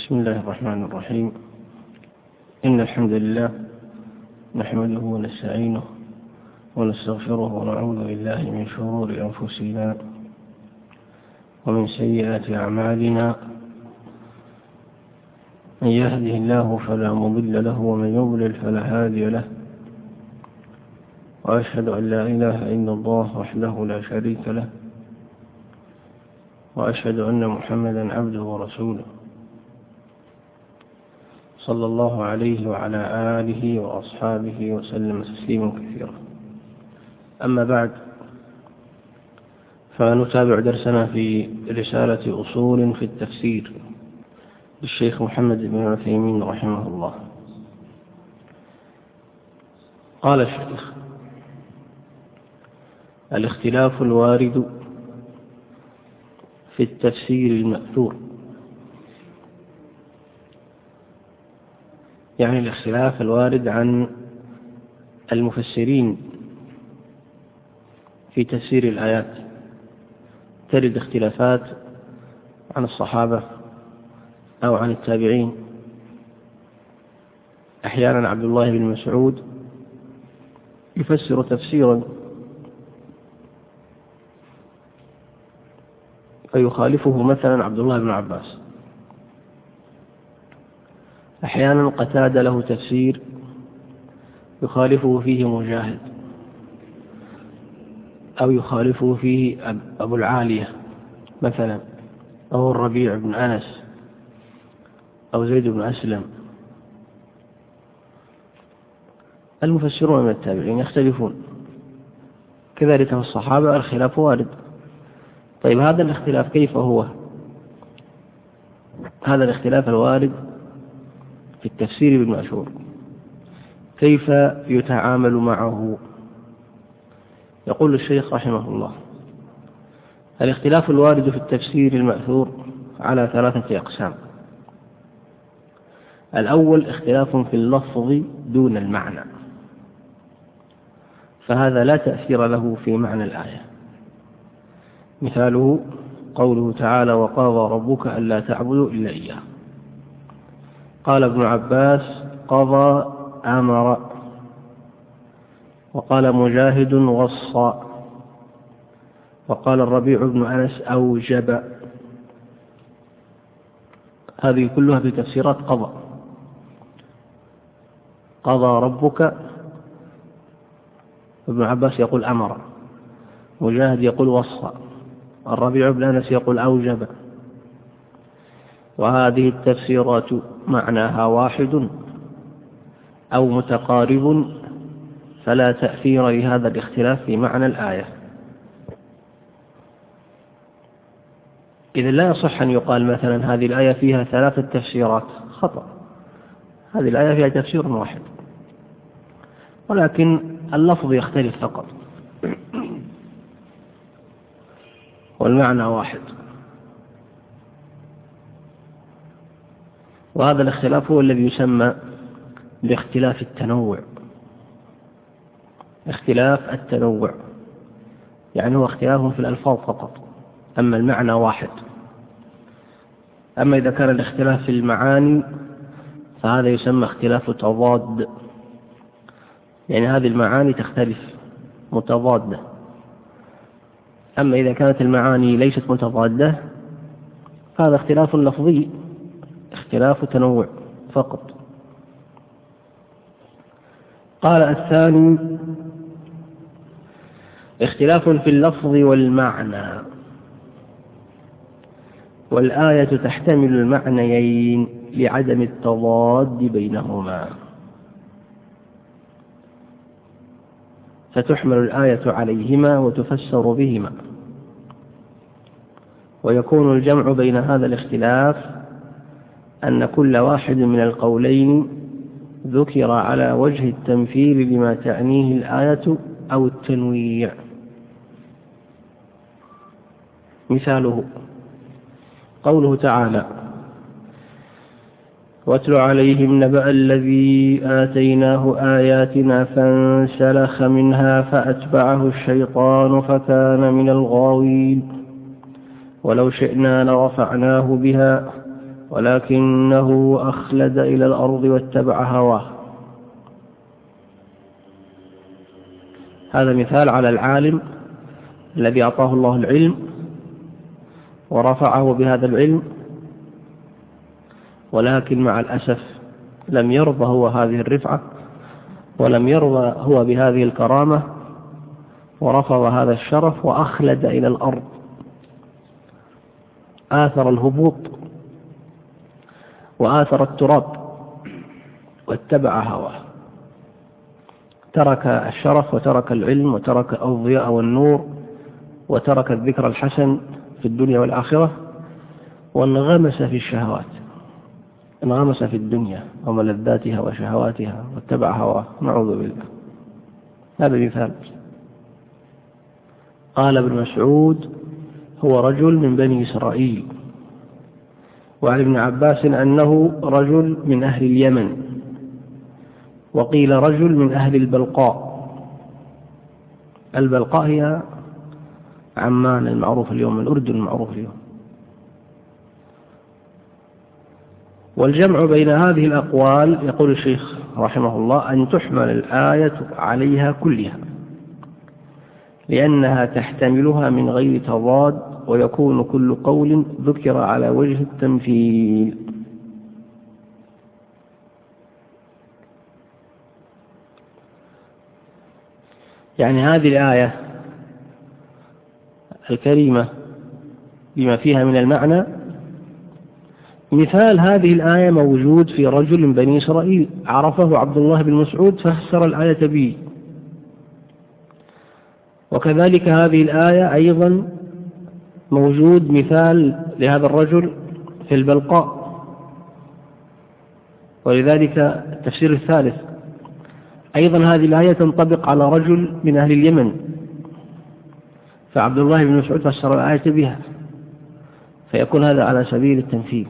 بسم الله الرحمن الرحيم. إن الحمد لله نحمده ونستعينه ونستغفره ونعوذ بالله من شرور أنفسنا ومن سيئات أعمالنا. من يهده الله فلا مضل له ومن يضلل فلا هادي له، وأشهد أن لا إله إلا الله وحده لا شريك له، وأشهد أن محمدا عبده ورسوله صلى الله عليه وعلى آله وأصحابه وسلم تسليما كثيرا. أما بعد، فنتابع درسنا في رسالة أصول في التفسير للشيخ محمد بن عثيمين رحمه الله. قال الشيخ: الاختلاف الوارد في التفسير المأثور، يعني الاختلاف الوارد عن المفسرين في تفسير الآيات. ترد اختلافات عن الصحابة أو عن التابعين. أحيانا عبد الله بن مسعود يفسر تفسيرا فيخالفه مثلا عبد الله بن عباس. أحيانا قتادة له تفسير يخالفه فيه مجاهد، أو يخالفه فيه أبو العالية مثلا، أو الربيع بن أنس، أو زيد بن أسلم. المفسرون من التابعين يختلفون، كذلك في الصحابة الخلاف وارد. طيب، هذا الاختلاف كيف هو؟ هذا الاختلاف الوارد في التفسير بالمأثور كيف يتعامل معه؟ يقول الشيخ رحمه الله: الاختلاف الوارد في التفسير المأثور على 3 أقسام. الأول اختلاف في اللفظ دون المعنى، فهذا لا تأثير له في معنى الآية. مثاله قوله تعالى: وقضى ربك ألا تعبدوا إلا إياه. قال ابن عباس: قضى أمر. وقال مجاهد: وصى. وقال الربيع بن أنس: أوجب. هذه كلها في تفسيرات قضى. قضى ربك، ابن عباس يقول أمر، مجاهد يقول وصى، الربيع بن أنس يقول أوجب. وهذه التفسيرات معناها واحد أو متقارب، فلا تأثير لهذا الاختلاف في معنى الآية. إذا لا يصح أن يقال مثلا هذه الآية فيها 3 تفسيرات، خطأ. هذه الآية فيها تفسير واحد، ولكن اللفظ يختلف فقط والمعنى واحد. وهذا الاختلاف هو الذي يسمى باختلاف التنوع. اختلاف التنوع يعني هو اختلاف في الألفاظ فقط، أما المعنى واحد. أما إذا كان الاختلاف في المعاني فهذا يسمى اختلاف تضاد، يعني هذه المعاني تختلف متضادة. أما إذا كانت المعاني ليست متضادة فهذا اختلاف لفظي، اختلاف تنوع فقط. قال: الثاني اختلاف في اللفظ والمعنى، والآية تحتمل المعنيين لعدم التضاد بينهما، فتحمل الآية عليهما وتفسر بهما. ويكون الجمع بين هذا الاختلاف أن كل واحد من القولين ذكر على وجه التمثيل لما تعنيه الآية أو التنويع. مثاله قوله تعالى: واتل عليهم نبأ الذي آتيناه آياتنا فانسلخ منها فأتبعه الشيطان فكان من الغاوين ولو شئنا لرفعناه بها ولكنه أخلد إلى الأرض واتبع هواه. هذا مثال على العالم الذي أعطاه الله العلم ورفعه بهذا العلم، ولكن مع الأسف لم يرضى هو هذه الرفعة، ولم يرضى هو بهذه الكرامة، ورفض هذا الشرف وأخلد إلى الأرض، آثر الهبوط وآثر التراب واتبع هواه، ترك الشرف وترك العلم وترك الضياء والنور وترك الذكر الحسن في الدنيا والآخرة، وانغمس في الشهوات، انغمس في الدنيا وملذاتها وشهواتها واتبع هواه، نعوذ بالله. هذا مثال. قال ابن مسعود: هو رجل من بني إسرائيل. وعن ابن عباس أنه رجل من أهل اليمن، وقيل رجل من أهل البلقاء. البلقاء هي عمان المعروف اليوم، الأردن المعروف اليوم. والجمع بين هذه الأقوال، يقول الشيخ رحمه الله، أن تحمل الآية عليها كلها، لأنها تحتملها من غير تضاد، ويكون كل قول ذكر على وجه التمثيل. يعني هذه الآية الكريمة بما فيها من المعنى، مثال هذه الآية موجود في رجل من بني إسرائيل عرفه عبد الله بن مسعود فسر الآية به. وكذلك هذه الآية أيضا موجود مثال لهذا الرجل في البلقاء. ولذلك التفسير الثالث أيضا هذه الآية تنطبق على رجل من أهل اليمن، فعبد الله بن مسعود فسر الآية بها، فيكون هذا على سبيل التمثيل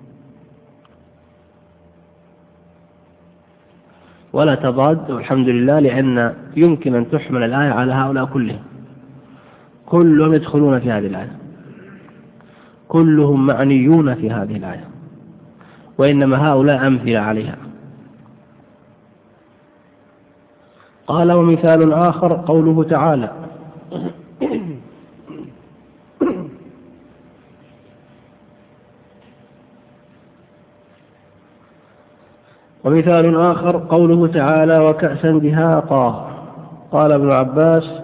ولا تضاد، والحمد لله، لأن يمكن أن تحمل الآية على هؤلاء كلهم، كلهم يدخلون في هذه الآية، كلهم معنيون في هذه الآية، وإنما هؤلاء أمثلة عليها. قال: ومثال آخر قوله تعالى: ومثال آخر قوله تعالى: وكأسا دهاقا. قال ابن عباس: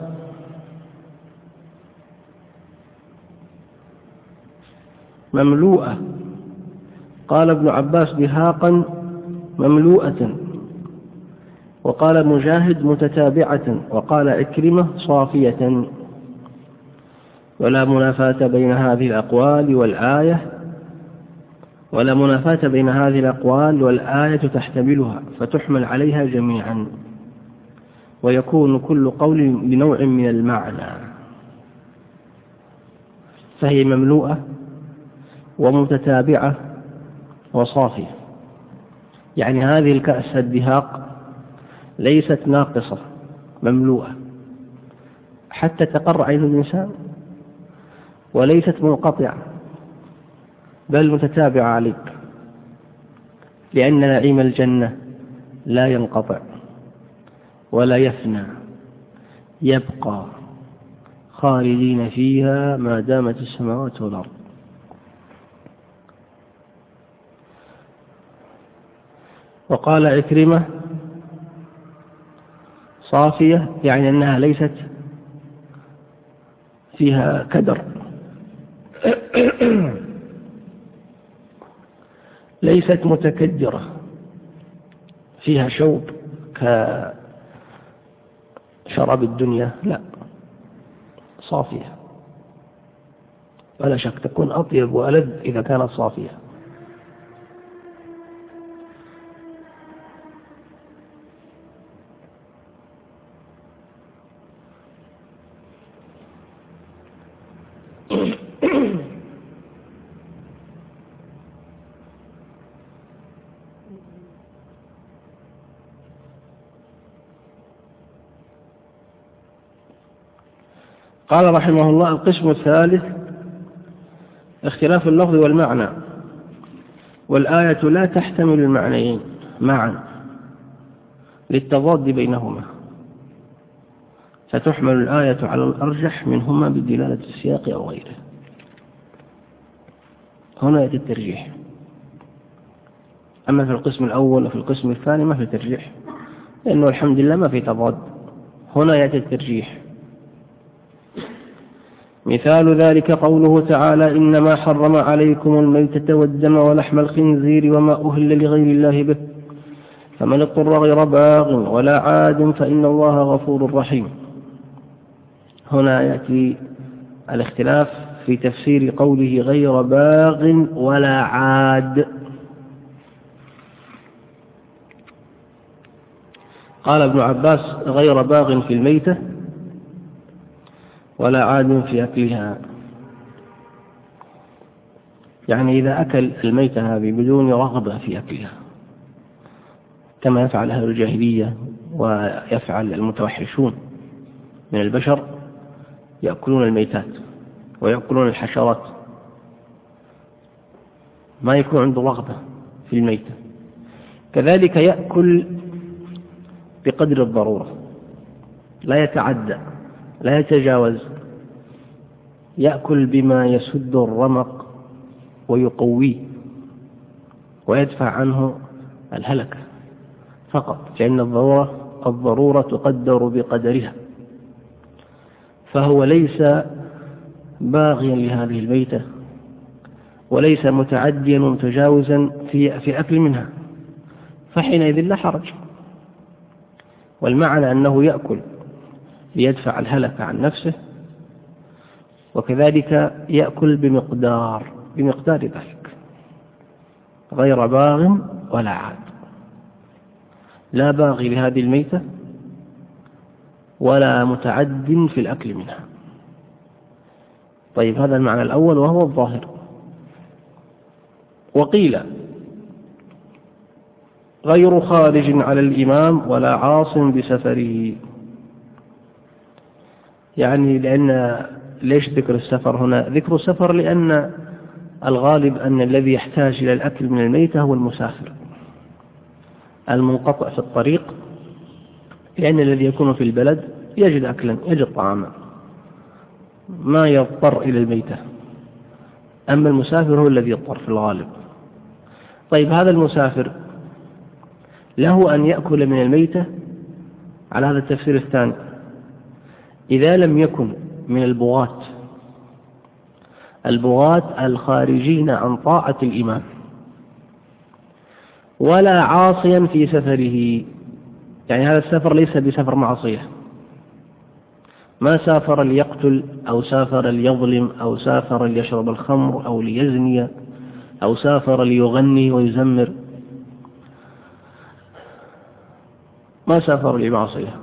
مملوءة. قال ابن عباس: دهاقا مملوءة. وقال مجاهد: متتابعة. وقال عكرمة: صافية. ولا منافاة بين هذه الأقوال والآية، ولا منافاة بين هذه الأقوال والآية تحتملها، فتحمل عليها جميعا، ويكون كل قول بنوع من المعنى، فهي مملوءة ومتتابعة وصافية. يعني هذه الكأس الدهاق ليست ناقصة، مملوءة حتى تقر عين الإنسان، وليست منقطعة بل متتابعة عليك، لأن نعيم الجنة لا ينقطع ولا يفنى، يبقى خالدين فيها ما دامت السماوات والأرض. وقال عكرمة: صافية، يعني أنها ليست فيها كدر، ليست متكدرة فيها شوب كشراب الدنيا، لا، صافية، ولا شك تكون أطيب وألذ إذا كانت صافية. قال رحمه الله: القسم الثالث اختلاف اللفظ والمعنى. والآية لا تحتمل المعنيين معا للتضاد بينهما، فتحمل الآية على الأرجح منهما بدلالة السياق أو غيره. هنا يأتي الترجيح. أما في القسم الأول وفي القسم الثاني ما في ترجيح، لأنه الحمد لله ما في تضاد. هنا يأتي الترجيح. مثال ذلك قوله تعالى: إنما حرم عليكم الميتة والدم ولحم الخنزير وما أهل لغير الله به، فمن اضطر غير باغ ولا عاد فإن الله غفور رحيم. هنا يأتي الاختلاف في تفسير قوله غير باغ ولا عاد. قال ابن عباس: غير باغ في الميتة ولا عاد في أكلها، يعني إذا أكل الميتة هذه بدون رغبة في أكلها، كما يفعل أهل الجاهلية ويفعل المتوحشون من البشر، يأكلون الميتات ويأكلون الحشرات، ما يكون عنده رغبة في الميتة. كذلك يأكل بقدر الضرورة، لا يتعدى، لا يتجاوز، يأكل بما يسد الرمق ويقويه ويدفع عنه الهلكة فقط، لأن الضرورة تقدر بقدرها. فهو ليس باغيا لهذه الميتة وليس متعديا ومتجاوزا في أكل منها، فحينئذ لا حرج. والمعنى أنه يأكل ليدفع الهلكة عن نفسه، وكذلك يأكل بمقدار ذلك، غير باغ ولا عاد، لا باغي لهذه الميتة ولا متعد في الأكل منها. طيب، هذا المعنى الأول وهو الظاهر. وقيل غير خارج على الإمام ولا عاص بسفره، يعني ليش ذكر السفر هنا؟ ذكر السفر لأن الغالب أن الذي يحتاج إلى الأكل من الميتة هو المسافر المنقطع في الطريق، لأن الذي يكون في البلد يجد أكلا، يجد طعاما، ما يضطر إلى الميتة. أما المسافر هو الذي يضطر في الغالب. طيب، هذا المسافر له أن يأكل من الميتة على هذا التفسير الثاني إذا لم يكن من البغاة الخارجين عن طاعة الإمام، ولا عاصيا في سفره، يعني هذا السفر ليس بسفر معصية، ما سافر ليقتل أو سافر ليظلم أو سافر ليشرب الخمر أو ليزني أو سافر ليغني ويزمر، ما سافر لمعصية،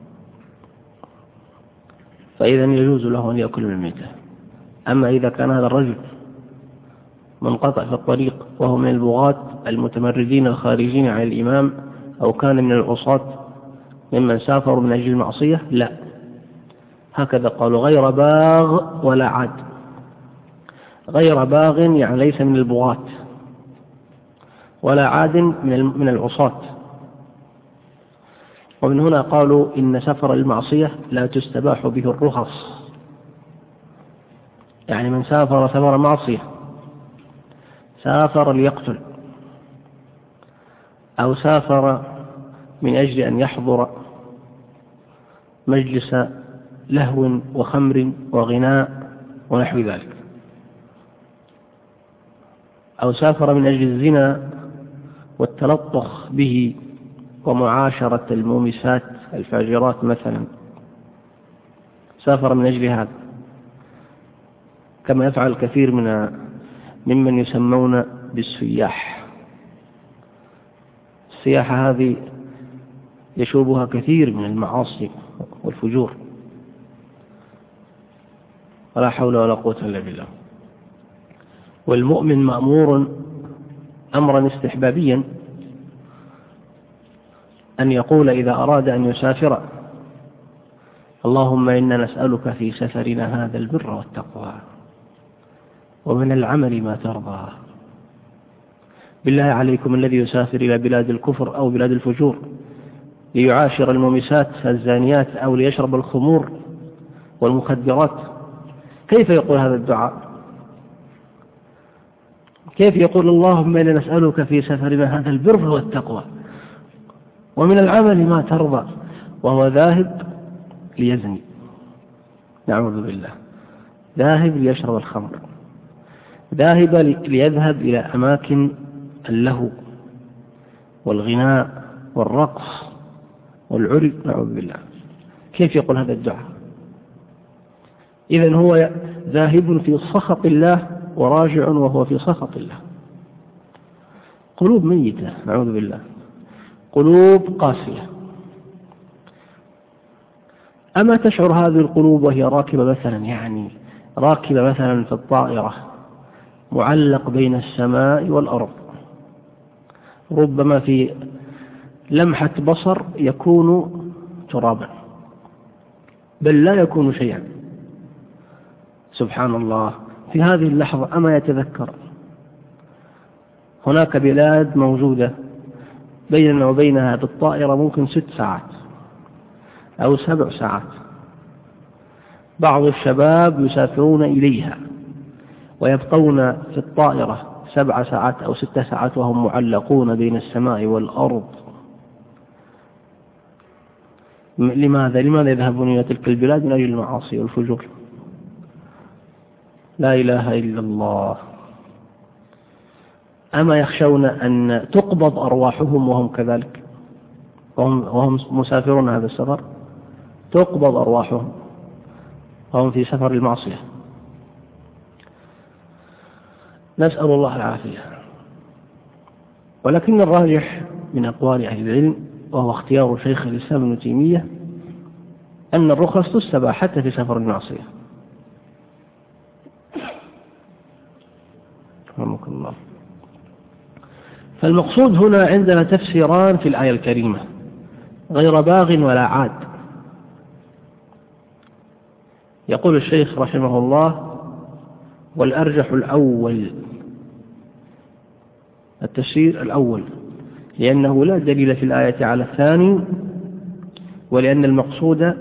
فإذا يجوز له أن يأكل من الميتة. أما إذا كان هذا الرجل منقطع في الطريق وهو من البغاة المتمردين الخارجين عن الإمام، أو كان من العصاة ممن سافروا من أجل المعصية، لا، هكذا قالوا: غير باغ ولا عاد. غير باغ يعني ليس من البغاة، ولا عاد من العصاة. ومن هنا قالوا إن سفر المعصية لا تستباح به الرخص، يعني من سافر سفر معصية، سافر ليقتل أو سافر من أجل أن يحضر مجلس لهو وخمر وغناء ونحو ذلك، أو سافر من أجل الزنا والتلطخ به ومعاشرة المومسات الفاجرات مثلا، سافر من أجل هذا، كما يفعل الكثير ممن يسمون بالسياح. السياحة هذه يشوبها كثير من المعاصي والفجور، ولا حول ولا قوة إلا بالله. والمؤمن مأمور أمرا استحبابيا أن يقول إذا أراد أن يسافر: اللهم إنا نسألك في سفرنا هذا البر والتقوى ومن العمل ما ترضى بالله عليكم الذي يسافر إلى بلاد الكفر أو بلاد الفجور ليعاشر المومسات الزانيات أو ليشرب الخمور والمخدرات، كيف يقول هذا الدعاء؟ كيف يقول اللهم إنا نسألك في سفرنا هذا البر والتقوى ومن العمل ما ترضى، وهو ذاهب ليزني، نعوذ بالله، ذاهب ليشرب الخمر، ذاهب ليذهب إلى أماكن اللهو والغناء والرقص والعري، نعوذ بالله. كيف يقول هذا الدعاء؟ إذن هو ذاهب في سخط الله وراجع وهو في سخط الله. قلوب ميتة، نعوذ بالله، قلوب قاسية. أما تشعر هذه القلوب وهي راكبة مثلا، راكبة مثلا في الطائرة معلق بين السماء والأرض، ربما في لمحة بصر يكون ترابا بل لا يكون شيئا، سبحان الله. في هذه اللحظة أما يتذكر هناك بلاد موجودة بيننا وبينها بالطائرة ممكن 6 ساعات أو 7 ساعات، بعض الشباب يسافرون إليها ويبقون في الطائرة 7 ساعات أو 6 ساعات وهم معلقون بين السماء والأرض. لماذا يذهبون إلى تلك البلاد؟ من أجل المعاصي والفجور. لا إله إلا الله. أما يخشون أن تقبض أرواحهم وهم كذلك، وهم مسافرون هذا السفر، تقبض أرواحهم وهم في سفر المعصية، نسأل الله العافية. ولكن الراجح من أقوال أهل العلم، وهو اختيار شيخ الإسلام ابن تيمية، أن الرخص تسبى حتى في سفر المعصية. رحمك الله. فالمقصود هنا عندنا تفسيران في الآية الكريمة، غير باغ ولا عاد. يقول الشيخ رحمه الله: والأرجح الأول، التفسير الأول، لأنه لا دليل في الآية على الثاني، ولأن المقصود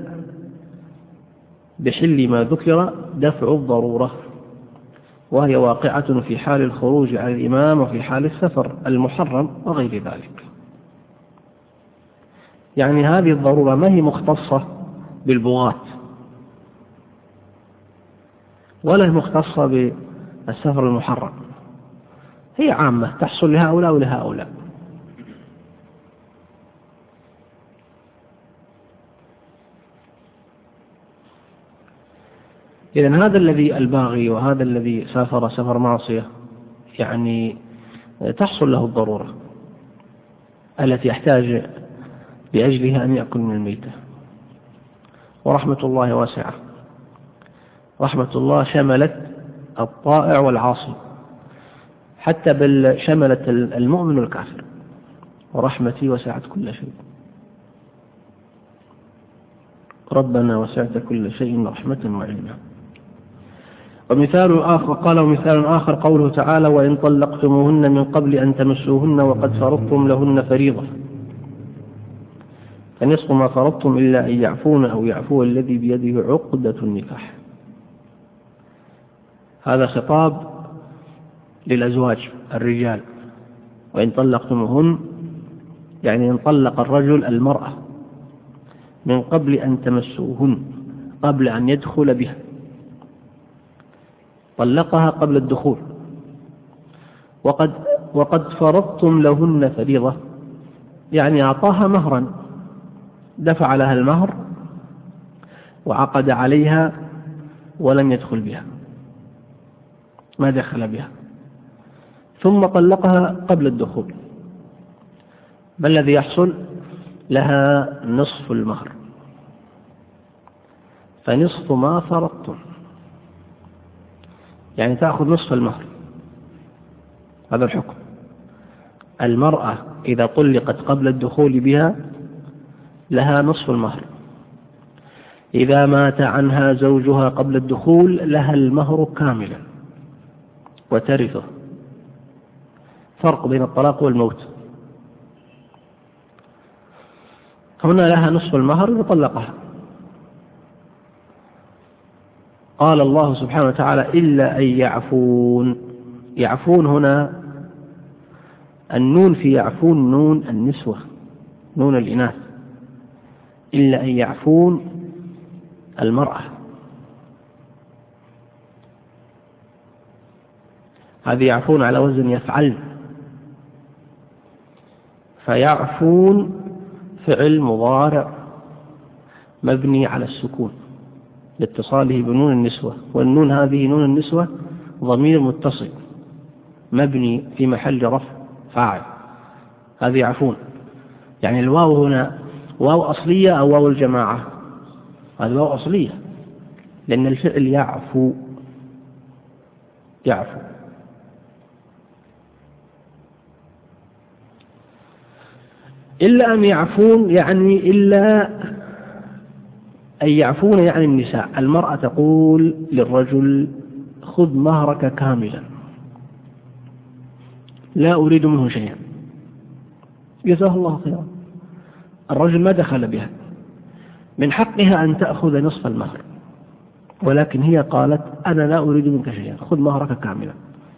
بحل ما ذكر دفع الضرورة، وهي واقعة في حال الخروج على الإمام وفي حال السفر المحرم وغير ذلك. يعني هذه الضرورة ما هي مختصة بالبغاة ولا هي مختصة بالسفر المحرم، هي عامة تحصل لهؤلاء ولهؤلاء. إذن هذا الذي الباغي وهذا الذي سافر سفر معصية يعني تحصل له الضرورة التي يحتاج لأجلها أن يأكل من الميتة. ورحمة الله واسعة، رحمة الله شملت الطائع والعاصي، حتى بل شملت المؤمن والكافر، ورحمتي وسعت كل شيء. ربنا وسعت كل شيء رحمة وعلما. ومثال آخر قوله تعالى: وإن طلقتموهن من قبل أن تمسوهن وقد فرضتم لهن فريضة فنصف ما فرضتم إلا أن يعفون أو يعفو الذي بيده عقدة النكاح. هذا خطاب للأزواج الرجال. وإن طلقتموهن يعني إن طلق الرجل المرأة من قبل أن تمسوهن، قبل أن يدخل بها، طلقها قبل الدخول، وقد فرضتم لهن فريضة، يعني أعطاها مهرا، دفع لها المهر وعقد عليها ولم يدخل بها، ما دخل بها، ثم طلقها قبل الدخول. ما الذي يحصل؟ لها نصف المهر، فنصف ما فرضتم، يعني تأخذ نصف المهر. هذا الحكم. المرأة إذا طلقت قبل الدخول بها لها نصف المهر، إذا مات عنها زوجها قبل الدخول لها المهر كاملا وترثه. فرق بين الطلاق والموت. هنا لها نصف المهر وطلقها. قال الله سبحانه وتعالى إلا أن يعفون. يعفون هنا النون في يعفون نون النسوة، نون الإناث. إلا أن يعفون المرأة، هذه يعفون على وزن يفعل، فيعفون فعل مضارع مبني على السكون لاتصاله بنون النسوة، والنون هذه نون النسوة ضمير متصل مبني في محل رفع فاعل. هذه يعفون، يعني الواو هنا واو أصلية أو واو الجماعة؟ هذه واو أصلية، لأن الفعل يعفو. يعفو إلا أن يعفون، يعني إلا أن يعفون يعني النساء. المرأة تقول للرجل خذ مهرك كاملا لا أريد منه شيئا، جزاه الله خيرا. الرجل ما دخل بها، من حقها أن تأخذ نصف المهر، ولكن هي قالت أنا لا أريد منك شيئا، خذ مهرك كاملا.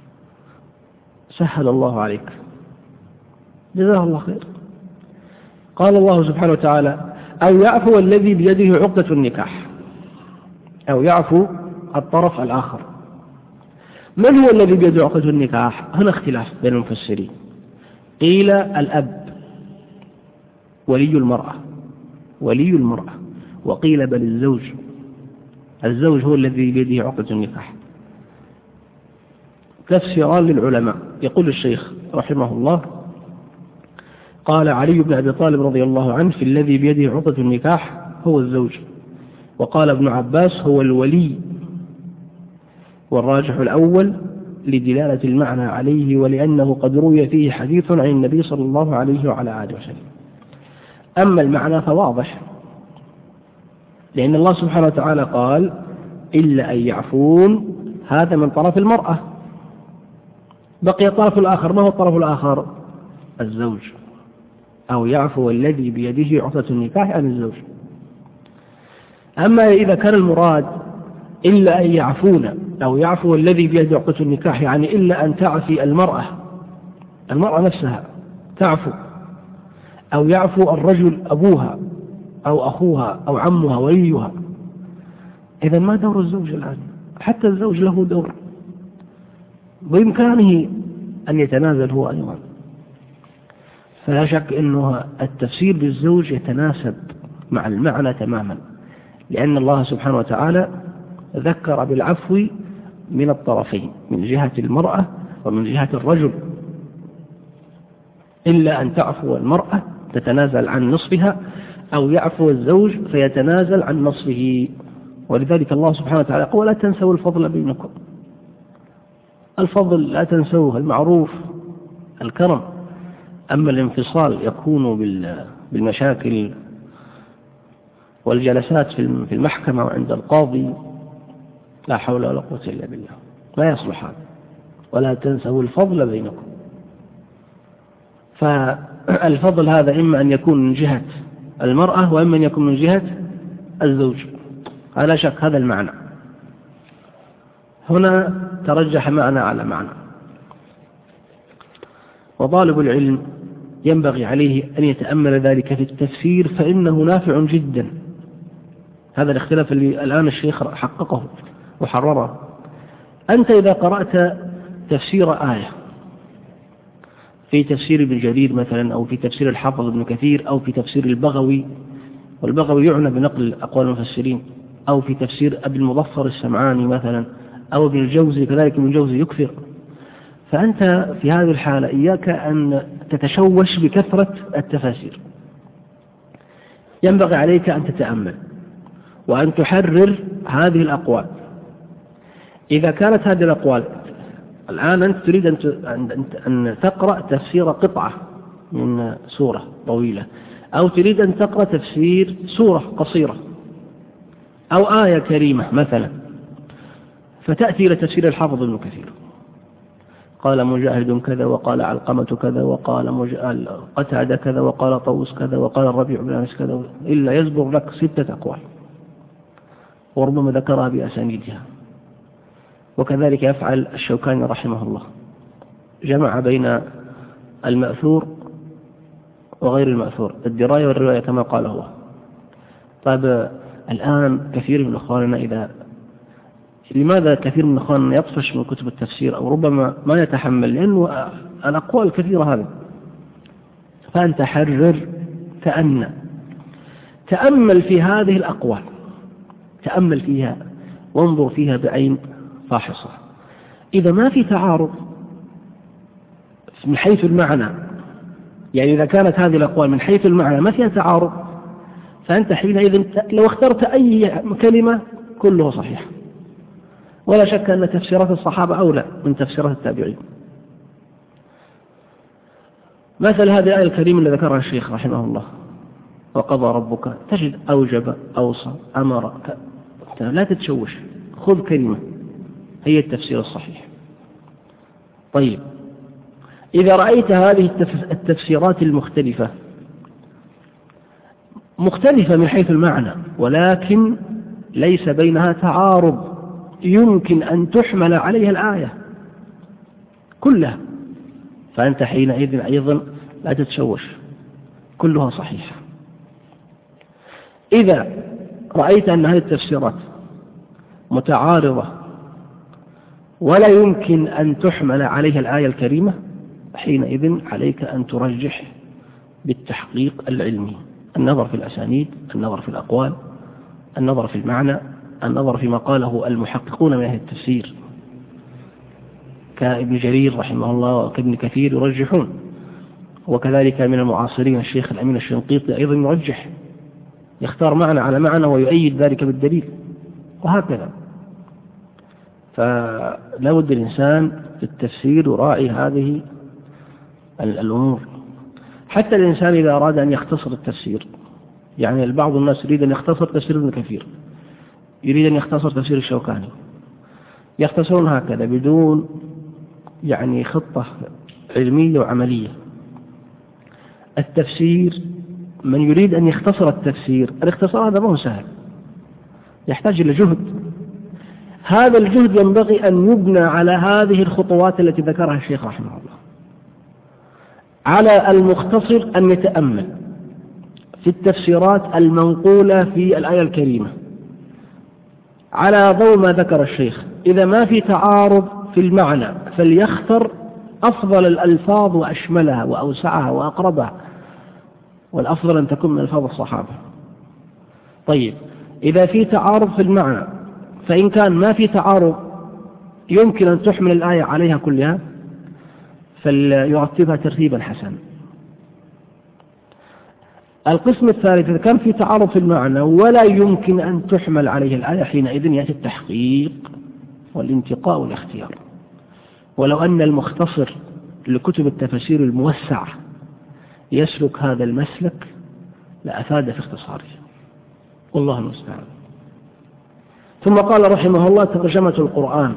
سهل الله عليك، جزاه الله خير. قال الله سبحانه وتعالى أو يعفو الذي بيده عقدة النكاح، أو يعفو الطرف الآخر. من هو الذي بيده عقدة النكاح؟ هنا اختلاف بين المفسرين. قيل الأب ولي المرأة، وقيل بل الزوج هو الذي بيده عقدة النكاح. تفسيران للعلماء. يقول الشيخ رحمه الله قال علي بن أبي طالب رضي الله عنه في الذي بيده عقدة النكاح هو الزوج، وقال ابن عباس هو الولي، والراجح الأول لدلالة المعنى عليه، ولأنه قد روي فيه حديث عن النبي صلى الله عليه وعلى آله وسلم. أما المعنى فواضح، لأن الله سبحانه وتعالى قال إلا أن يعفون، هذا من طرف المرأة. بقي الطرف الآخر، ما هو الطرف الآخر؟ الزوج. أو يعفو الذي بيده عقدة النكاح عن الزوج. أما إذا كان المراد إلا أن يعفون أو يعفو الذي بيده عقدة النكاح، يعني إلا أن تعفي المرأة نفسها تعفو، أو يعفو الرجل أبوها أو أخوها أو عمها وليها، إذا ما دور الزوج الآن؟ حتى الزوج له دور، بإمكانه أن يتنازل هو أيضا. فلا شك أنه التفسير بالزوج يتناسب مع المعنى تماما، لأن الله سبحانه وتعالى ذكر بالعفو من الطرفين، من جهة المرأة ومن جهة الرجل. إلا أن تعفو المرأة تتنازل عن نصفها، أو يعفو الزوج فيتنازل عن نصفه. ولذلك الله سبحانه وتعالى قال لا تنسوا الفضل بينكم. الفضل لا تنسوه، المعروف، الكرم. أما الانفصال يكون بالمشاكل والجلسات في المحكمة وعند القاضي، لا حول ولا قوة إلا بالله، لا يصلح هذا. ولا تنسوا الفضل بينكم. فالفضل هذا إما أن يكون من جهة المرأة وإما أن يكون من جهة الزوج، لا شك هذا المعنى. هنا ترجح معنى على معنى، وطالب العلم ينبغي عليه أن يتأمل ذلك في التفسير، فإنه نافع جدا. هذا الاختلاف اللي الآن الشيخ حققه وحرره. أنت إذا قرأت تفسير آية في تفسير ابن جرير مثلا، أو في تفسير الحافظ ابن كثير، أو في تفسير البغوي، والبغوي يعنى بنقل أقوال المفسرين، أو في تفسير أبي المظفر السمعاني مثلا، أو ابن الجوزي، كذلك ابن الجوزي يكثر. فأنت في هذه الحالة إياك أن تتشوش بكثرة التفاسير، ينبغي عليك أن تتأمل وأن تحرر هذه الأقوال. إذا كانت هذه الأقوال الآن أنت تريد أن تقرأ تفسير قطعة من سورة طويلة، أو تريد أن تقرأ تفسير سورة قصيرة أو آية كريمة مثلا، فتأتي إلى تفسير الحافظ ابن كثير. قال مجاهد كذا، وقال علقمة كذا، وقال قتادة كذا، وقال طوس كذا، وقال الربيع بن أنس كذا، إلا يصبر لك 6 أقوال، وربما ذكرها بأسانيدها. وكذلك يفعل الشوكاني رحمه الله، جمع بين المأثور وغير المأثور، الدراية والرواية كما قال هو. طيب الآن كثير من أخواننا لماذا كثير من أخواننا يطفش من كتب التفسير أو ربما ما يتحمل، لأنه الأقوال كثيرة هذه. فأنت حرر، تأمل في هذه الأقوال، تأمل فيها وانظر فيها بعين فاحصة. إذا ما في تعارض من حيث المعنى، يعني إذا كانت هذه الأقوال من حيث المعنى ما فيها تعارض، فأنت حينئذ لو اخترت أي كلمة كله صحيح. ولا شك أن تفسيرات الصحابة أولى من تفسيرات التابعين. مثل هذه الآية الكريمة اللي ذكرها الشيخ رحمه الله، وقضى ربك، تجد أوجب، أوصى، أمر، لا تتشوش، خذ كلمة هي التفسير الصحيح. طيب إذا رأيت هذه التفسيرات المختلفة مختلفة من حيث المعنى، ولكن ليس بينها تعارض يمكن أن تحمل عليها الآية كلها، فأنت حينئذ أيضا لا تتشوش، كلها صحيحة. إذا رأيت أن هذه التفسيرات متعارضة ولا يمكن أن تحمل عليها الآية الكريمة، حينئذ عليك أن ترجح بالتحقيق العلمي، النظر في الأسانيد، النظر في الأقوال، النظر في المعنى، النظر فيما قاله المحققون من أهل التفسير كابن جرير رحمه الله وكابن كثير يرجحون، وكذلك من المعاصرين الشيخ الأمين الشنقيطي أيضا يرجح، يختار معنى على معنى ويؤيد ذلك بالدليل، وهكذا. فلا بد الإنسان في التفسير يراعي هذه الأمور. حتى الإنسان إذا أراد أن يختصر التفسير، يعني بعض الناس يريد أن يختصر تفسير ابن كثير، يريد أن يختصر تفسير الشوكاني، يختصرون هكذا بدون يعني خطة علمية وعملية. التفسير من يريد أن يختصر التفسير، الاختصار هذا ما هو سهل، يحتاج إلى جهد. هذا الجهد ينبغي أن يبنى على هذه الخطوات التي ذكرها الشيخ رحمه الله. على المختصر أن يتأمل في التفسيرات المنقولة في الآية الكريمة على ضوء ما ذكر الشيخ. إذا ما في تعارض في المعنى فليختر أفضل الألفاظ وأشملها وأوسعها وأقربها، والأفضل أن تكون من ألفاظ الصحابة. طيب إذا في تعارض في المعنى، فإن كان ما في تعارض يمكن أن تحمل الآية عليها كلها، فليرتبها ترتيبا حسنا. القسم الثالث، إذا كان في تعارض في المعنى ولا يمكن أن تحمل عليه الآية، حينئذ يأتي التحقيق والانتقاء والاختيار. ولو أن المختصر لكتب التفسير الموسعة يسلك هذا المسلك لأفاد في اختصاره، والله المستعان. ثم قال رحمه الله: ترجمة القرآن.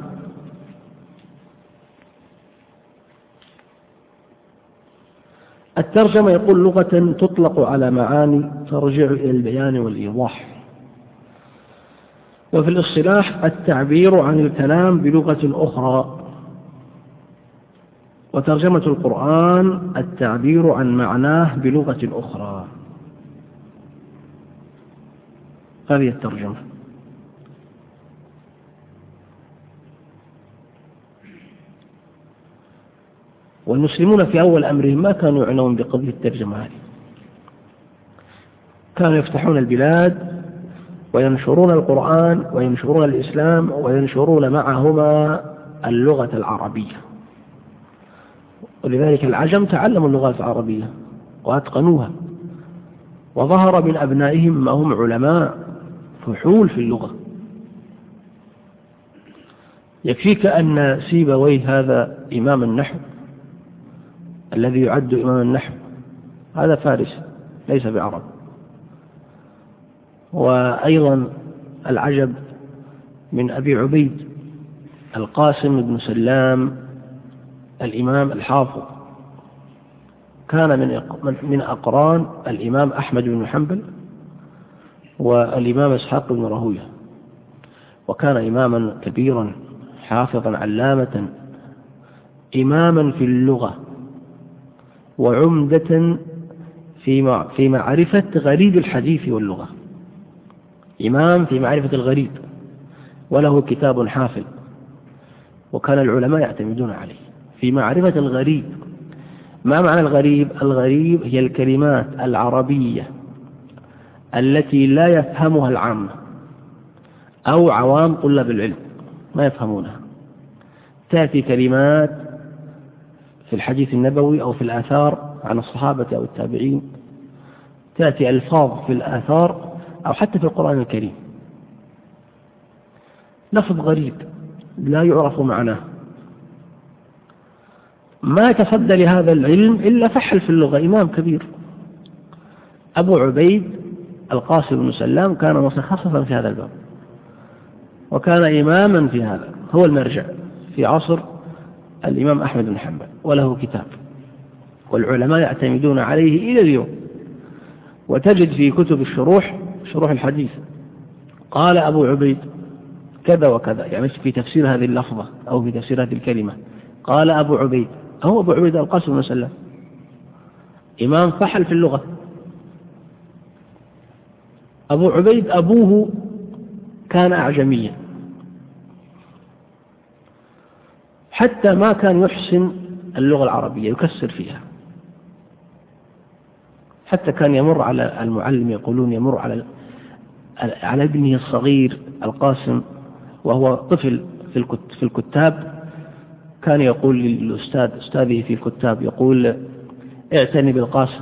الترجمة يقول لغة تطلق على معاني ترجع إلى البيان والإيضاح، وفي الاصطلاح التعبير عن الكلام بلغة أخرى. وترجمة القرآن التعبير عن معناه بلغة أخرى، هذه الترجمة. والمسلمون في أول أمرهم ما كانوا يعنون بقضية الترجمة هذه، كانوا يفتحون البلاد وينشرون القرآن وينشرون الإسلام وينشرون معهما اللغة العربية. ولذلك العجم تعلموا اللغة العربية وأتقنوها، وظهر من أبنائهم ما هم علماء فحول في اللغة. يكفيك أن سيبويه هذا إمام النحو الذي يعد إمام النحو، هذا فارس ليس بعرب. وأيضا العجب من أبي عبيد القاسم بن سلام الإمام الحافظ كان من أقران الإمام أحمد بن حنبل والإمام إسحاق بن راهويه، وكان إماما كبيرا حافظا علامة، إماما في اللغة وعمدة في معرفة غريب الحديث واللغة، إمام في معرفة الغريب، وله كتاب حافل، وكان العلماء يعتمدون عليه في معرفة الغريب. ما معنى الغريب؟ الغريب هي الكلمات العربية التي لا يفهمها العامة أو عوام طلاب العلم ما يفهمونها. تأتي كلمات في الحديث النبوي أو في الآثار عن الصحابة أو التابعين، تأتي ألفاظ في الآثار أو حتى في القرآن الكريم، لفظ غريب لا يعرف معناه. ما تصدى لهذا العلم إلا فحل في اللغة، إمام كبير. أبو عبيد القاسم بن سلام كان متخصصا في هذا الباب، وكان إماما في هذا، هو المرجع في عصر الإمام أحمد بن حنبل، وله كتاب والعلماء يعتمدون عليه إلى اليوم. وتجد في كتب الشروح، شروح الحديث، قال أبو عبيد كذا وكذا، يعني في تفسير هذه اللفظة أو في تفسير هذه الكلمة، قال أبو عبيد، هو أبو عبيد القاسم بن سلام، إمام فحل في اللغة. أبو عبيد أبوه كان أعجميا، حتى ما كان يحسن اللغة العربية، يكسر فيها، حتى كان يمر على المعلم، يقولون يمر على ابنه الصغير القاسم وهو طفل في الكتاب، كان يقول للأستاذ أستاذه في الكتاب، يقول اعتني بالقاسم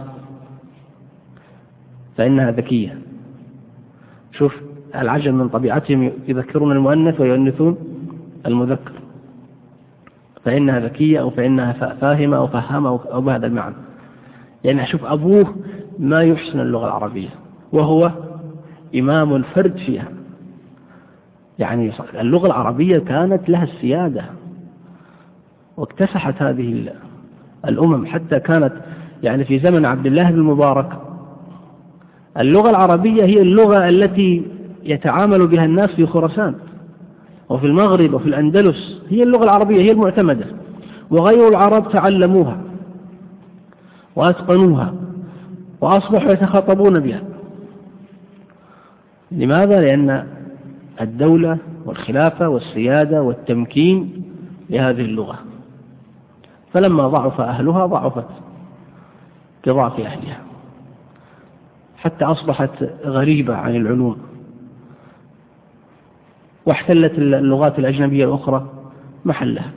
فإنها ذكية. شوف العجم من طبيعتهم يذكرون المؤنث ويؤنثون المذكر، فإنها ذكية أو فإنها فاهمة أو فهمة أو بهذا المعنى. يعني أشوف أبوه ما يحسن اللغة العربية وهو إمام الفرد فيها. يعني اللغة العربية كانت لها السيادة واكتسحت هذه الأمم، حتى كانت يعني في زمن عبد الله بن المبارك اللغة العربية هي اللغة التي يتعامل بها الناس في خراسان وفي المغرب وفي الأندلس، هي اللغة العربية هي المعتمدة، وغير العرب تعلموها وأتقنوها وأصبحوا يتخاطبون بها. لماذا؟ لأن الدولة والخلافة والسيادة والتمكين لهذه اللغة، فلما ضعف أهلها ضعفت كضعف أهلها، حتى أصبحت غريبة عن العلوم، واحتلت اللغات الأجنبية الأخرى محلها،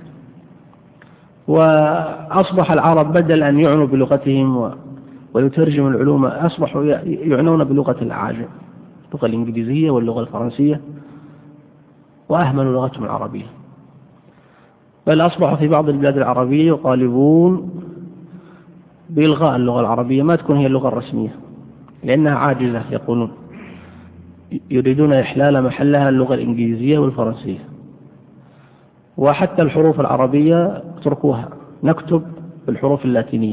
وأصبح العرب بدل أن يعنوا بلغتهم ويترجموا العلوم أصبحوا يعنون بلغة الأعاجم، اللغة الإنجليزية واللغة الفرنسية، وأهملوا لغتهم العربية. بل أصبحوا في بعض البلاد العربية يطالبون بإلغاء اللغة العربية، ما تكون هي اللغة الرسمية لأنها عاجزة، يقولون يريدون إحلال محلها اللغة الإنجليزية والفرنسية. وحتى الحروف العربية اتركوها، نكتب بالحروف اللاتينية.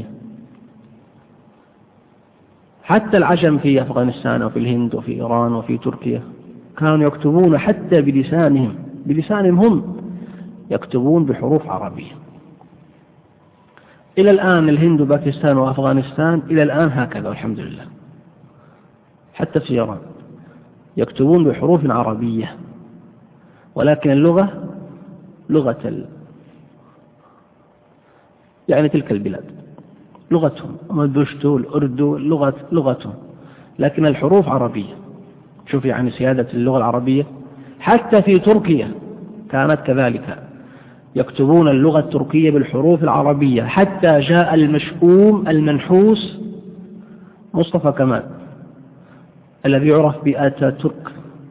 حتى العجم في أفغانستان وفي الهند وفي إيران وفي تركيا كانوا يكتبون حتى بلسانهم هم يكتبون بحروف عربية. إلى الآن الهند وباكستان وأفغانستان إلى الآن هكذا والحمد لله، حتى في إيران يكتبون بحروف عربية، ولكن اللغة لغة يعني تلك البلاد لغتهم، البشتو الأردو لغتهم، لكن الحروف عربية. شوف يعني سيادة اللغة العربية. حتى في تركيا كانت كذلك، يكتبون اللغة التركية بالحروف العربية، حتى جاء المشؤوم المنحوس مصطفى كمال الذي يعرف بآتا ترك،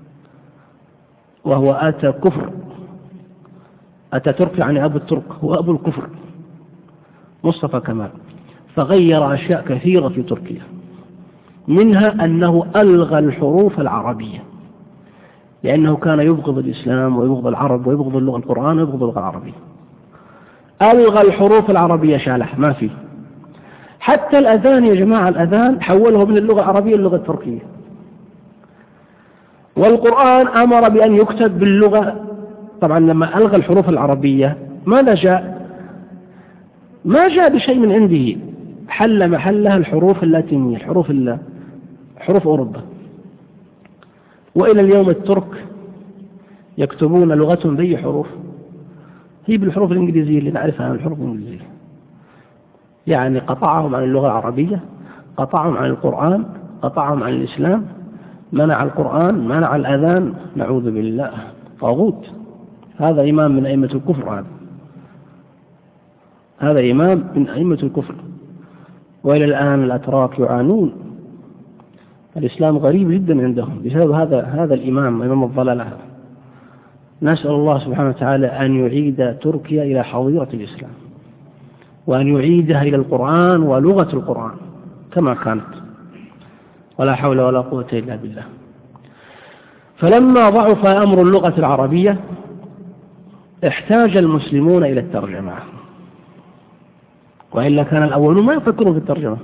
وهو آتا كفر. آتا ترك يعني أبو الترك، هو أبو الكفر مصطفى كمال، فغير أشياء كثيرة في تركيا، منها أنه ألغى الحروف العربية، لأنه كان يبغض الإسلام ويبغض العرب ويبغض اللغة القرآن ويبغض اللغة العربية. ألغى الحروف العربية، شالح ما فيه. حتى الأذان يا جماعة، الأذان حوله من اللغة العربية للغة التركية. والقرآن أمر بأن يكتب باللغة. طبعا لما ألغى الحروف العربية ماذا جاء؟ ما جاء بشيء من عنده، حل محلها الحروف اللاتينية، حروف أوروبا. وإلى اليوم الترك يكتبون لغتهم بأي حروف؟ هي بالحروف الإنجليزية اللي نعرفها، الحروف الإنجليزية. يعني قطعهم عن اللغة العربية، قطعهم عن القرآن، قطعهم عن الإسلام، منع القرآن، منع الأذان، نعوذ بالله، طاغوت. هذا إمام من أئمة الكفر، هذا إمام من أئمة الكفر. وإلى الآن الأتراك يعانون، الإسلام غريب جدا عندهم بسبب هذا الإمام، إمام الضلال هذا. نسأل الله سبحانه وتعالى أن يعيد تركيا إلى حظيرة الإسلام، وأن يعيدها إلى القرآن ولغة القرآن كما كانت، ولا حول ولا قوة إلا بالله. فلما ضعف أمر اللغة العربية احتاج المسلمون إلى الترجمة، وإلا كان الأولون ما يفكرون في الترجمة.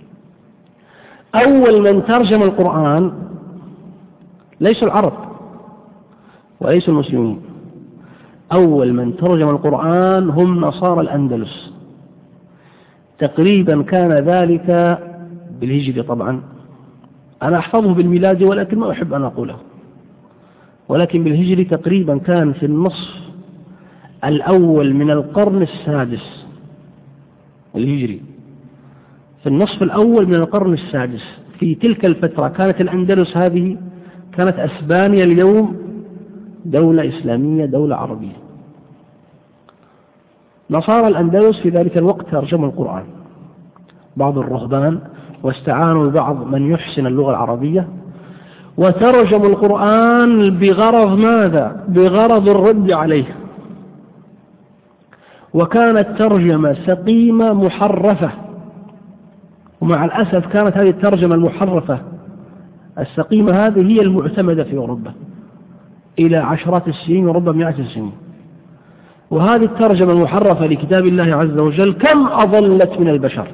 أول من ترجم القرآن ليسوا العرب وليسوا المسلمين، أول من ترجم القرآن هم نصارى الأندلس. تقريبا كان ذلك بالهجرة، طبعا أنا أحفظه بالميلاد ولكن ما أحب أن أقوله، ولكن بالهجري تقريبا كان في النصف الأول من القرن السادس الهجري، في النصف الأول من القرن السادس. في تلك الفترة كانت الأندلس هذه، كانت أسبانيا اليوم دولة إسلامية، دولة عربية. نصارى الأندلس في ذلك الوقت ترجموا القرآن، بعض الرهبان، واستعانوا ببعض من يحسن اللغة العربية، وترجموا القرآن بغرض ماذا؟ بغرض الرد عليه. وكانت ترجمة سقيمة محرفة، ومع الأسف كانت هذه الترجمة المحرفة السقيمة هذه هي المعتمدة في أوروبا إلى عشرات السنين وربما مئات السنين. وهذه الترجمة المحرفة لكتاب الله عز وجل كم أضلت من البشر،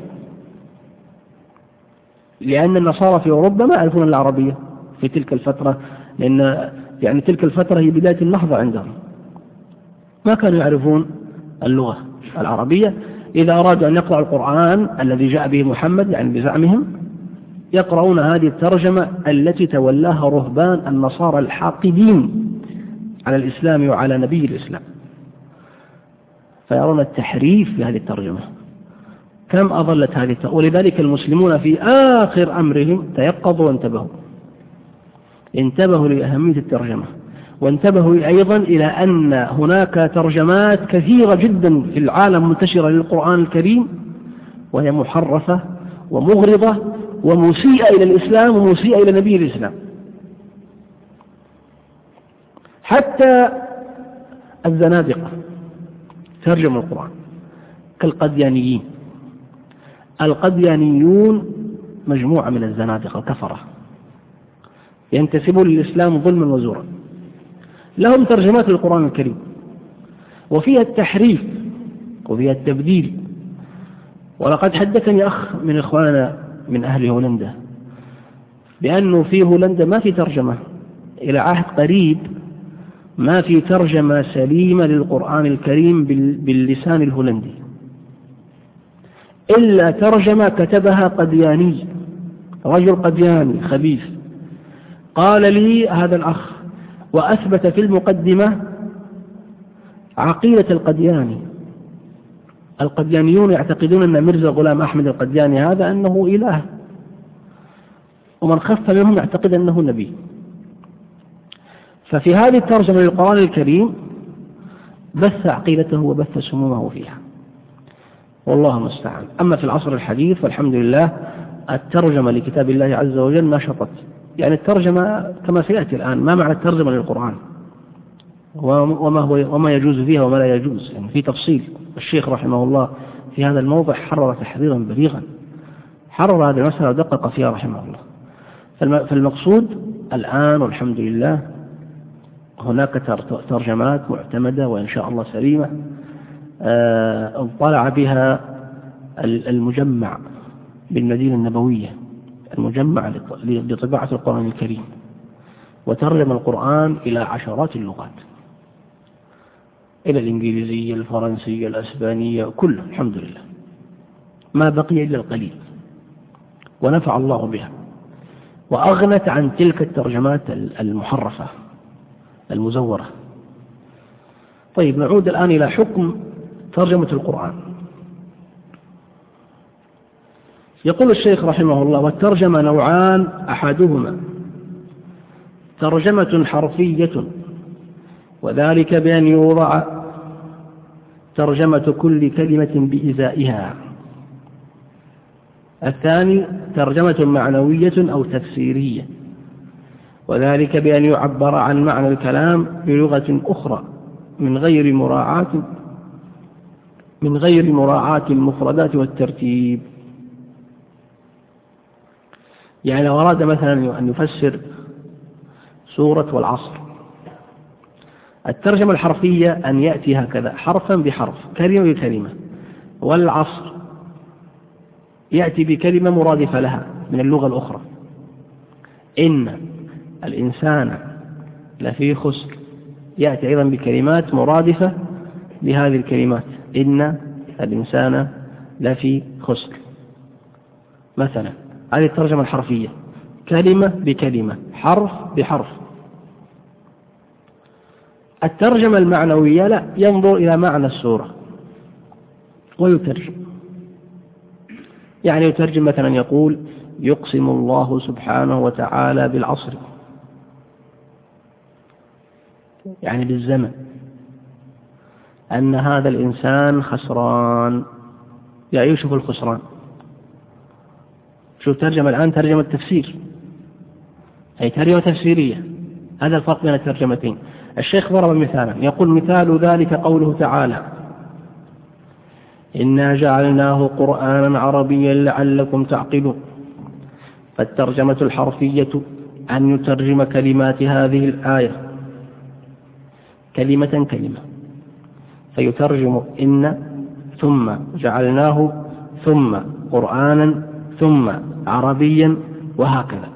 لأن النصارى في أوروبا ما يعرفون العربية في تلك الفترة، لأن يعني تلك الفترة هي بداية النهضة عندهم، ما كانوا يعرفون اللغة العربية. إذا أرادوا أن يقرأوا القرآن الذي جاء به محمد، يعني بزعمهم، يقرؤون هذه الترجمة التي تولاها رهبان النصارى الحاقدين على الإسلام وعلى نبي الإسلام، فيرون التحريف في هذه الترجمة. كم أضلت هذه ولذلك المسلمون في آخر أمرهم تيقظوا وانتبهوا، انتبهوا لأهمية الترجمة، وانتبهوا أيضا إلى أن هناك ترجمات كثيرة جدا في العالم منتشرة للقرآن الكريم، وهي محرفة ومغرضة ومسيئة إلى الإسلام ومسيئة إلى نبي الإسلام. حتى الزنادقة ترجموا القرآن كالقديانيين. القديانيون مجموعة من الزنادقة الكفرة ينتسبون للإسلام ظلما وزورا، لهم ترجمات للقرآن الكريم وفيها التحريف وفيها التبديل. ولقد حدثني أخ من إخواننا من أهل هولندا بأنه في هولندا ما في ترجمة إلى عهد قريب، ما في ترجمة سليمة للقرآن الكريم باللسان الهولندي، إلا ترجمة كتبها قدياني، رجل قدياني خبيث. قال لي هذا الأخ وأثبت في المقدمة عقيدة القدياني. القديانيون يعتقدون أن ميرزا غلام أحمد القدياني هذا أنه إله، ومن خف منهم يعتقد أنه نبي. ففي هذه الترجمة للقرآن الكريم بث عقيدته وبث سمومه فيها، والله المستعان. أما في العصر الحديث والحمد لله الترجمة لكتاب الله عز وجل نشطت، يعني الترجمة كما سيأتي الآن. ما معنى الترجمة للقرآن وما يجوز فيها وما لا يجوز، يعني في تفصيل. الشيخ رحمه الله في هذا الموضع حرر تحريرا بليغا، حرر هذه المسألة ودقق فيها رحمه الله. فالمقصود الآن والحمد لله هناك ترجمات معتمدة وإن شاء الله سليمة اطلع بها المجمع بالمدينة النبوية، المجمع لطباعة القرآن الكريم، وترجم القرآن إلى عشرات اللغات، إلى الإنجليزية، الفرنسية، الأسبانية، كله الحمد لله، ما بقي إلا القليل، ونفع الله بها، وأغنت عن تلك الترجمات المحرفة المزورة. طيب، نعود الآن إلى حكم ترجمة القرآن. يقول الشيخ رحمه الله: والترجمة نوعان، أحدهما ترجمة حرفية، وذلك بأن يوضع ترجمة كل كلمة بإزائها. الثاني ترجمة معنوية أو تفسيرية، وذلك بأن يعبر عن معنى الكلام بلغة أخرى من غير مراعاة المفردات والترتيب. يعني لو أراد مثلا أن يفسر سورة والعصر، الترجمة الحرفية أن يأتي هكذا حرفا بحرف، كلمة بكلمة، والعصر يأتي بكلمة مرادفة لها من اللغة الأخرى. إن الإنسان لفي خسر، يأتي أيضا بكلمات مرادفة لهذه الكلمات، إن الإنسان لفي خسر مثلا. هذه الترجمة الحرفية، كلمة بكلمة، حرف بحرف. الترجمة المعنوية لا، ينظر إلى معنى السورة ويترجم. يعني يترجم مثلا، يقول: يقسم الله سبحانه وتعالى بالعصر، يعني بالزمن، أن هذا الإنسان خسران، يعيش في الخسران. شوف ترجمة الآن، ترجمة تفسير، أي ترجمة تفسيرية. هذا الفرق بين الترجمتين. الشيخ ضرب مثالا، يقول: مثال ذلك قوله تعالى: إنا جعلناه قرآنا عربيا لعلكم تعقلون. فالترجمة الحرفية أن يترجم كلمات هذه الآية كلمة كلمة، فيترجم إن ثم جعلناه ثم قرآنا ثم عربيا وهكذا.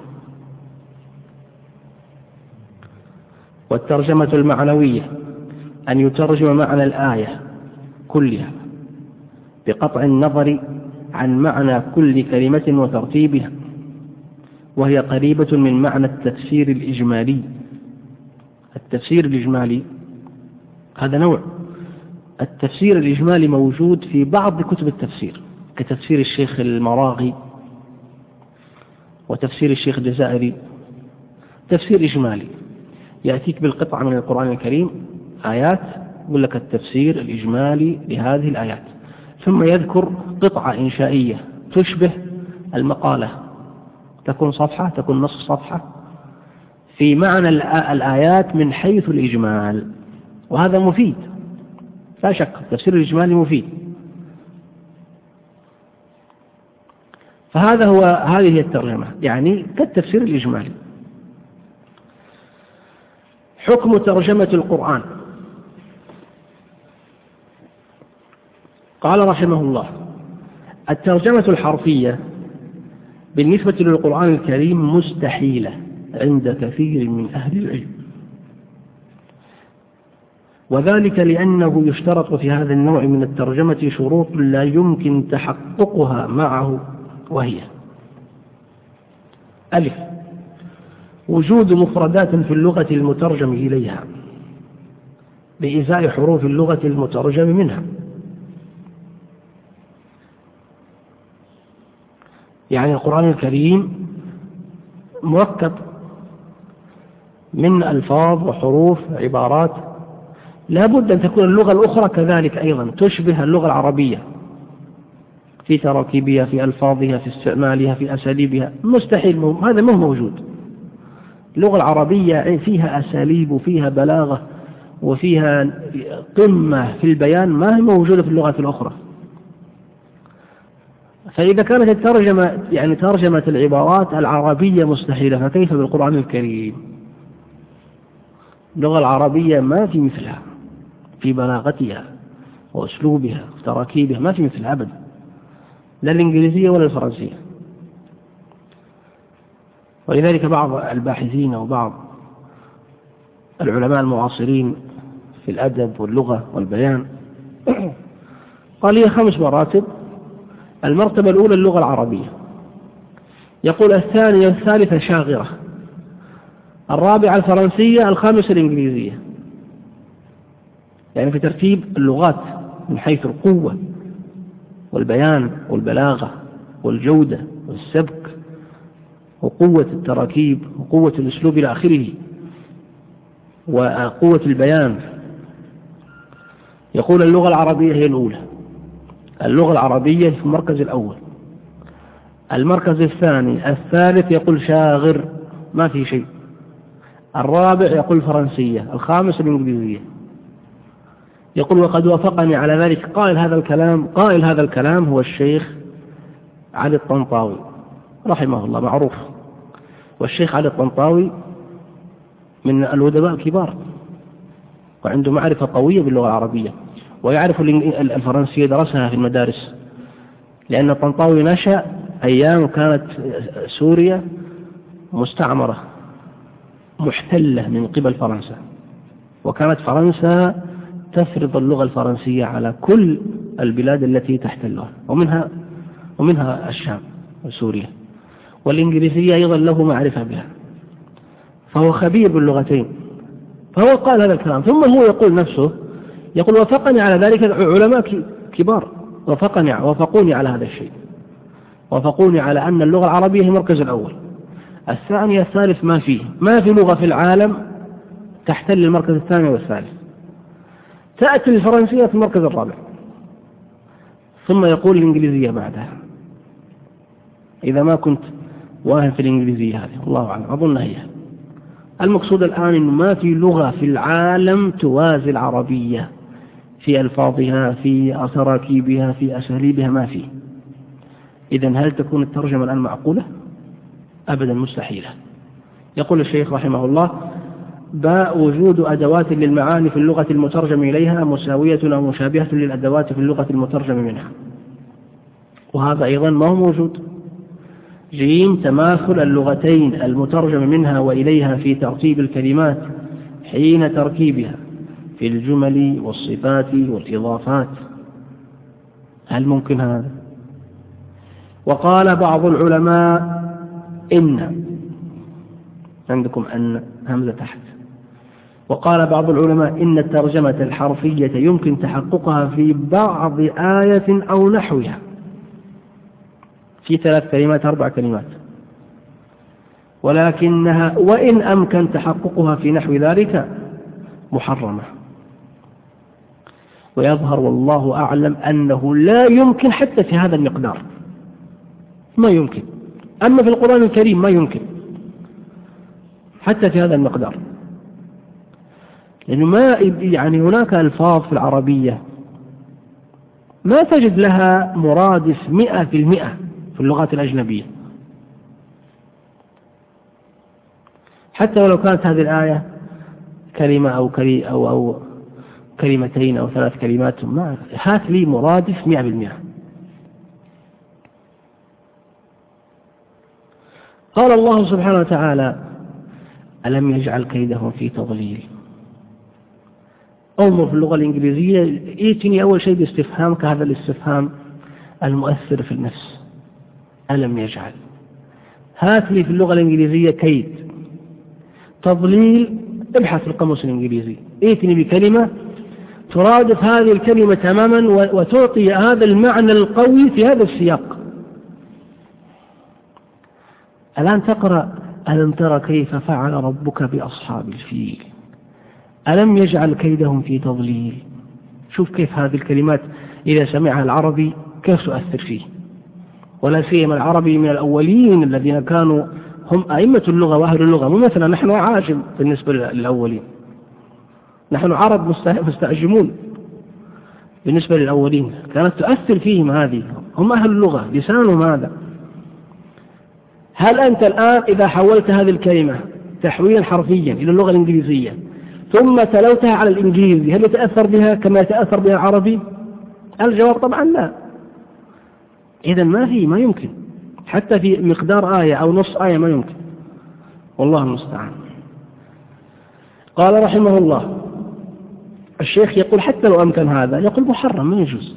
والترجمة المعنوية أن يترجم معنى الآية كلها بقطع النظر عن معنى كل كلمة وترتيبها، وهي قريبة من معنى التفسير الإجمالي. التفسير الإجمالي هذا نوع. التفسير الإجمالي موجود في بعض كتب التفسير، كتفسير الشيخ المراغي وتفسير الشيخ الجزائري. تفسير إجمالي يأتيك بالقطعة من القرآن الكريم، آيات، يقول لك التفسير الإجمالي لهذه الآيات، ثم يذكر قطعة إنشائية تشبه المقالة، تكون صفحة، تكون نصف صفحة، في معنى الآيات من حيث الإجمال. وهذا مفيد لا شك، التفسير الإجمالي مفيد. هذه هي الترجمة، يعني كالتفسير الإجمالي. حكم ترجمة القرآن. قال رحمه الله: الترجمة الحرفية بالنسبة للقرآن الكريم مستحيلة عند كثير من أهل العلم، وذلك لأنه يشترط في هذا النوع من الترجمة شروط لا يمكن تحققها معه، وهي: ألف، وجود مفردات في اللغة المترجم إليها بإزاء حروف اللغة المترجم منها. يعني القرآن الكريم مركب من ألفاظ وحروف عبارات، لا بد أن تكون اللغة الأخرى كذلك أيضا تشبه اللغة العربية في تراكيبها، في ألفاظها، في استعمالها، في أساليبها. مستحيل، هذا مو موجود. اللغة العربية فيها أساليب وفيها بلاغة وفيها قمة في البيان ما هي موجودة في اللغة الأخرى. فإذا كانت الترجمة يعني ترجمة العبارات العربية مستحيلة، فكيف بالقرآن الكريم؟ اللغة العربية ما في مثلها في بلاغتها وأسلوبها وتراكيبها ما في مثل أبدا، لا الإنجليزية ولا الفرنسية. ولذلك بعض الباحثين وبعض العلماء المعاصرين في الأدب واللغة والبيان قال هي 5 مراتب. المرتبة الأولى اللغة العربية، يقول الثانية والثالثة شاغرة، الرابعة الفرنسية، الخامسة الإنجليزية. يعني في ترتيب اللغات من حيث القوة والبيان والبلاغة والجودة والسبك وقوة التراكيب وقوة الأسلوب إلى آخره وقوة البيان. يقول اللغة العربية هي الأولى، اللغة العربية في المركز الأول. المركز الثاني الثالث يقول شاغر ما في شيء. الرابع يقول فرنسية. الخامس الإنجليزية. يقول وقد وافقني على ذلك قائل هذا الكلام هو الشيخ علي الطنطاوي رحمه الله، معروف. والشيخ علي الطنطاوي من الأدباء الكبار وعنده معرفة قوية باللغة العربية، ويعرف الفرنسية، درسها في المدارس، لأن الطنطاوي نشأ أيام كانت سوريا مستعمرة محتلة من قبل فرنسا، وكانت فرنسا تفرض اللغة الفرنسية على كل البلاد التي تحتلها، ومنها الشام وسوريا. والإنجليزية أيضا له معرفة بها، فهو خبير باللغتين. فهو قال هذا الكلام، ثم هو يقول نفسه، يقول وافقني على ذلك علماء كبار، وافقوني على هذا الشيء، وافقوني على أن اللغة العربية هي المركز الأول. الثاني الثالث ما في لغة في العالم تحتل المركز الثاني والثالث. تأتي الفرنسية في المركز الرابع، ثم يقول الإنجليزية بعدها، إذا ما كنت واهم في الإنجليزية هذه، الله أعلم، أظن هي المقصود الآن. إنه ما في لغة في العالم توازي العربية في ألفاظها، في تراكيبها، في أساليبها، ما في. إذن هل تكون الترجمة الآن معقولة؟ أبدا، مستحيلة. يقول الشيخ رحمه الله باء وجود أدوات للمعاني في اللغة المترجم إليها مساوية أو مشابهة للأدوات في اللغة المترجم منها، وهذا أيضا ما هو موجود. جيم تماثل اللغتين المترجم منها وإليها في ترتيب الكلمات حين تركيبها في الجمل والصفات والإضافات. هل ممكن هذا؟ وقال بعض العلماء إن، عندكم أن همزة تحت، وقال بعض العلماء إن الترجمة الحرفية يمكن تحققها في بعض آية أو نحوها، في 3 كلمات 4 كلمات، ولكنها وإن أمكن تحققها في نحو ذلك محرمة. ويظهر والله أعلم أنه لا يمكن حتى في هذا المقدار، ما يمكن. أما في القرآن الكريم ما يمكن حتى في هذا المقدار، لأنه ما يعني هناك ألفاظ في العربية ما تجد لها مرادف 100% في اللغات الأجنبية، حتى ولو كانت هذه الآية كلمة أو كلمتين أو 3 كلمات، ما هات لي مرادف 100%. قال الله سبحانه وتعالى ألم يجعل كيدهم في تضليل. انظر في اللغة الإنجليزية يأتيني أول شيء باستفهام كهذا الاستفهام المؤثر في النفس، ألم يجعل. هات لي في اللغة الإنجليزية كيد، تضليل، ابحث في القاموس الإنجليزي، ائتني بكلمة ترادف هذه الكلمة تماما وتعطي هذا المعنى القوي في هذا السياق. الآن تقرأ ألم ترى كيف فعل ربك بأصحاب الفيل، ألم يجعل كيدهم في تضليل. شوف كيف هذه الكلمات إذا سمعها العربي كيف تؤثر فيه، ولا سيما العربي من الأولين الذين كانوا هم أئمة اللغة وأهل اللغة، مو مثلا نحن عاجم بالنسبة للأولين، نحن عرب مستعجمون بالنسبة للأولين، كانت تؤثر فيهم هذه، هم أهل اللغة لسانهم هذا. هل أنت الآن إذا حولت هذه الكلمة تحويلا حرفيا إلى اللغة الإنجليزية ثم تلوتها على الإنجليزي، هل يتأثر بها كما يتأثر بها العربي؟ الجواب طبعا لا. إذن ما يمكن، حتى في مقدار آية أو نص آية ما يمكن، والله المستعان. قال رحمه الله الشيخ يقول حتى لو أمكن هذا يقول محرم ما يجوز،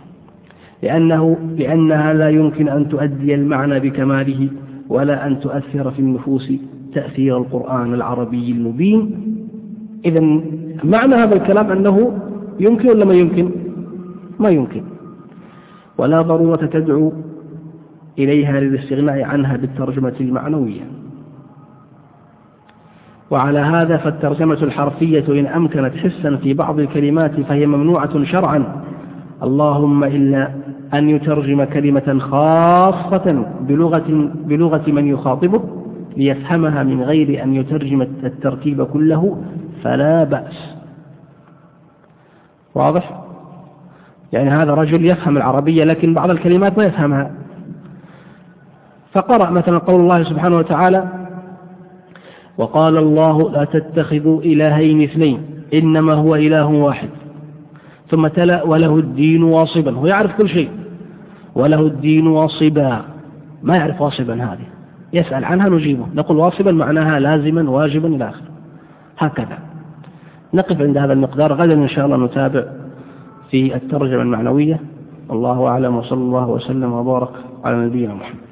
لأنها لا يمكن أن تؤدي المعنى بكماله ولا أن تؤثر في النفوس تأثير القرآن العربي المبين. إذن معنى هذا الكلام أنه يمكن ولا ما يمكن؟ ما يمكن، ولا ضرورة تدعو إليها للاستغناء عنها بالترجمة المعنوية. وعلى هذا فالترجمة الحرفية إن أمكنت حسا في بعض الكلمات فهي ممنوعة شرعا، اللهم إلا أن يترجم كلمة خاصة بلغة من يخاطبه ليفهمها من غير أن يترجم الترتيب كله فلا بأس. واضح؟ يعني هذا رجل يفهم العربية لكن بعض الكلمات ما يفهمها، فقرأ مثلا قول الله سبحانه وتعالى وقال الله لا تتخذوا إلهين اثنين إنما هو إله واحد، ثم تلا وله الدين واصبا. هو يعرف كل شيء، وله الدين واصبا، ما يعرف واصبا هذه، يسأل عنها نجيبه، نقول واصبا معناها لازما واجبا إلى آخره. هكذا نقف عند هذا المقدار، غدا إن شاء الله نتابع في الترجمة المعنوية. الله أعلم، وصلى الله وسلم وبارك على نبينا محمد.